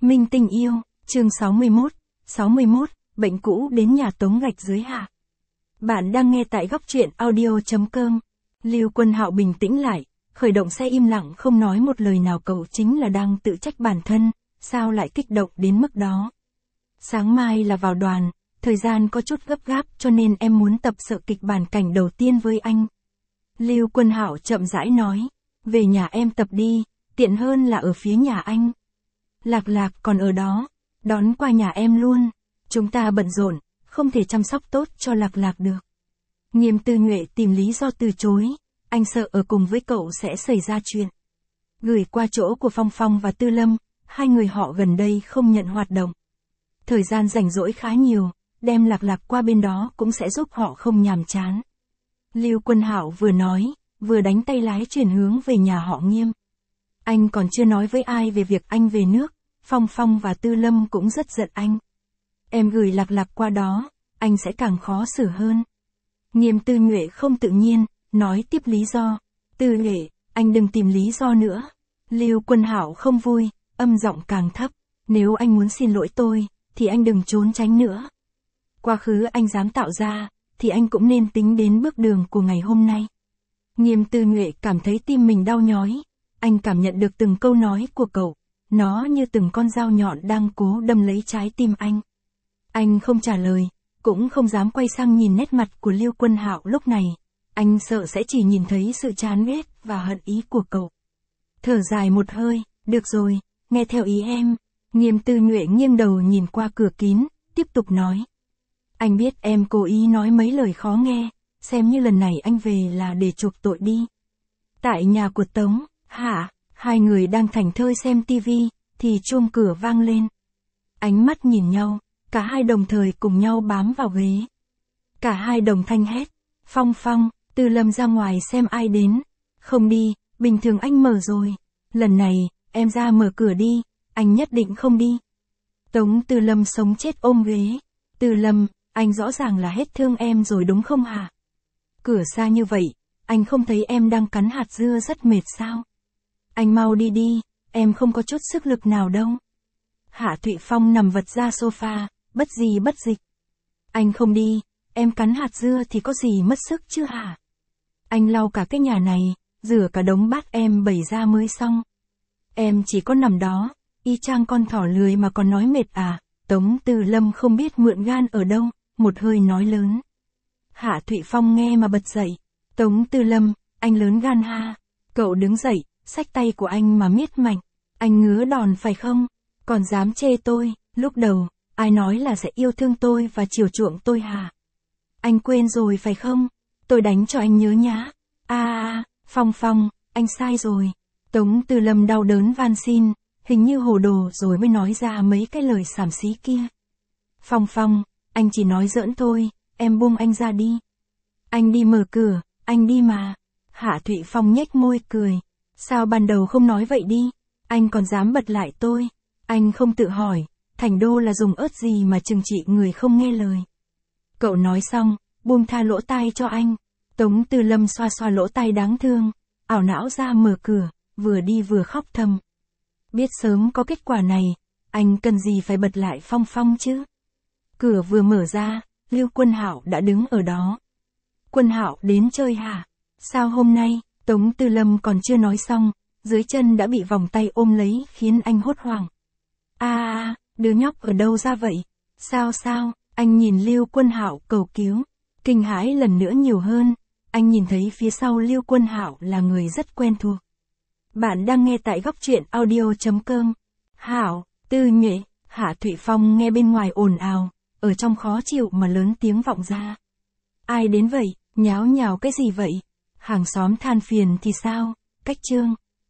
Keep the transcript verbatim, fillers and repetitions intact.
Minh tình yêu, chương sáu mươi mốt, sáu mươi mốt, bệnh cũ đến nhà Tống gạch dưới hạ. Bạn đang nghe tại góc truyện audio.com. Lưu Quân Hạo bình tĩnh lại, khởi động xe im lặng không nói một lời nào. Cậu chính là đang tự trách bản thân, sao lại kích động đến mức đó. Sáng mai là vào đoàn, thời gian có chút gấp gáp cho nên em muốn tập sợ kịch bản cảnh đầu tiên với anh. Lưu Quân Hạo chậm rãi nói, về nhà em tập đi, tiện hơn là ở phía nhà anh. Lạc Lạc còn ở đó, đón qua nhà em luôn. Chúng ta bận rộn, không thể chăm sóc tốt cho Lạc Lạc được. Nghiêm Tư Nhuệ tìm lý do từ chối, anh sợ ở cùng với cậu sẽ xảy ra chuyện. Gửi qua chỗ của Phong Phong và Tư Lâm, hai người họ gần đây không nhận hoạt động. Thời gian rảnh rỗi khá nhiều, đem Lạc Lạc qua bên đó cũng sẽ giúp họ không nhàm chán. Lưu Quân Hạo vừa nói, vừa đánh tay lái chuyển hướng về nhà họ Nghiêm. Anh còn chưa nói với ai về việc anh về nước, Phong Phong và Tư Lâm cũng rất giận anh. Em gửi Lạc Lạc qua đó, anh sẽ càng khó xử hơn. Nghiêm Tư Nhuệ không tự nhiên, nói tiếp lý do. Tư Nhuệ, anh đừng tìm lý do nữa. Lưu Quân Hạo không vui, âm giọng càng thấp. Nếu anh muốn xin lỗi tôi, thì anh đừng trốn tránh nữa. Quá khứ anh dám tạo ra, thì anh cũng nên tính đến bước đường của ngày hôm nay. Nghiêm Tư Nhuệ cảm thấy tim mình đau nhói. Anh cảm nhận được từng câu nói của cậu. Nó như từng con dao nhọn đang cố đâm lấy trái tim anh. Anh không trả lời, cũng không dám quay sang nhìn nét mặt của Lưu Quân Hạo lúc này. Anh sợ sẽ chỉ nhìn thấy sự chán ghét và hận ý của cậu. Thở dài một hơi, được rồi, nghe theo ý em. Nghiêm Tư Nhuệ nghiêng đầu nhìn qua cửa kín, tiếp tục nói. Anh biết em cố ý nói mấy lời khó nghe, xem như lần này anh về là để chuộc tội đi. Tại nhà của Tống, hả? Hai người đang thảnh thơi xem tivi, thì chuông cửa vang lên. Ánh mắt nhìn nhau, cả hai đồng thời cùng nhau bám vào ghế. Cả hai đồng thanh hét. Phong Phong, Tư Lâm ra ngoài xem ai đến. Không đi, bình thường anh mở rồi. Lần này, em ra mở cửa đi, anh nhất định không đi. Tống Tư Lâm sống chết ôm ghế. Tư Lâm, anh rõ ràng là hết thương em rồi đúng không hả? Cửa xa như vậy, anh không thấy em đang cắn hạt dưa rất mệt sao? Anh mau đi đi, em không có chút sức lực nào đâu. Hạ Thụy Phong nằm vật ra sofa, bất gì bất dịch. Anh không đi, em cắn hạt dưa thì có gì mất sức chứ hả? Anh lau cả cái nhà này, rửa cả đống bát em bày ra mới xong. Em chỉ có nằm đó, y chang con thỏ lười mà còn nói mệt à? Tống Tư Lâm không biết mượn gan ở đâu, một hơi nói lớn. Hạ Thụy Phong nghe mà bật dậy. Tống Tư Lâm, anh lớn gan ha. Cậu đứng dậy, xách tay của anh mà miết mạnh. Anh ngứa đòn phải không? Còn dám chê tôi, lúc đầu, ai nói là sẽ yêu thương tôi và chiều chuộng tôi hả? Anh quên rồi phải không? Tôi đánh cho anh nhớ nhá. À, à, Phong Phong, anh sai rồi. Tống Tư Lâm đau đớn van xin, hình như hồ đồ rồi mới nói ra mấy cái lời xàm xí kia. Phong Phong, anh chỉ nói giỡn thôi, em buông anh ra đi. Anh đi mở cửa, anh đi mà. Hạ Thụy Phong nhếch môi cười. Sao ban đầu không nói vậy đi? Anh còn dám bật lại tôi. Anh không tự hỏi, Thành Đô là dùng ớt gì mà trừng trị người không nghe lời. Cậu nói xong, buông tha lỗ tai cho anh. Tống Tư Lâm xoa xoa lỗ tai đáng thương, ảo não ra mở cửa, vừa đi vừa khóc thầm. Biết sớm có kết quả này, anh cần gì phải bật lại Phong Phong chứ? Cửa vừa mở ra, Lưu Quân Hạo đã đứng ở đó. Quân Hạo đến chơi hả? Sao hôm nay? Tống Tư Lâm còn chưa nói xong, dưới chân đã bị vòng tay ôm lấy khiến anh hốt hoảng. À, à, đứa nhóc ở đâu ra vậy? Sao sao? Anh nhìn Lưu Quân Hạo cầu cứu. Kinh hãi lần nữa nhiều hơn, anh nhìn thấy phía sau Lưu Quân Hạo là người rất quen thuộc. Bạn đang nghe tại góc truyện audio.com. Hạo, Tư Nhuệ, Hạ Thụy Phong nghe bên ngoài ồn ào, ở trong khó chịu mà lớn tiếng vọng ra. Ai đến vậy? Nháo nhào cái gì vậy? Hàng xóm than phiền thì sao? Cách trương.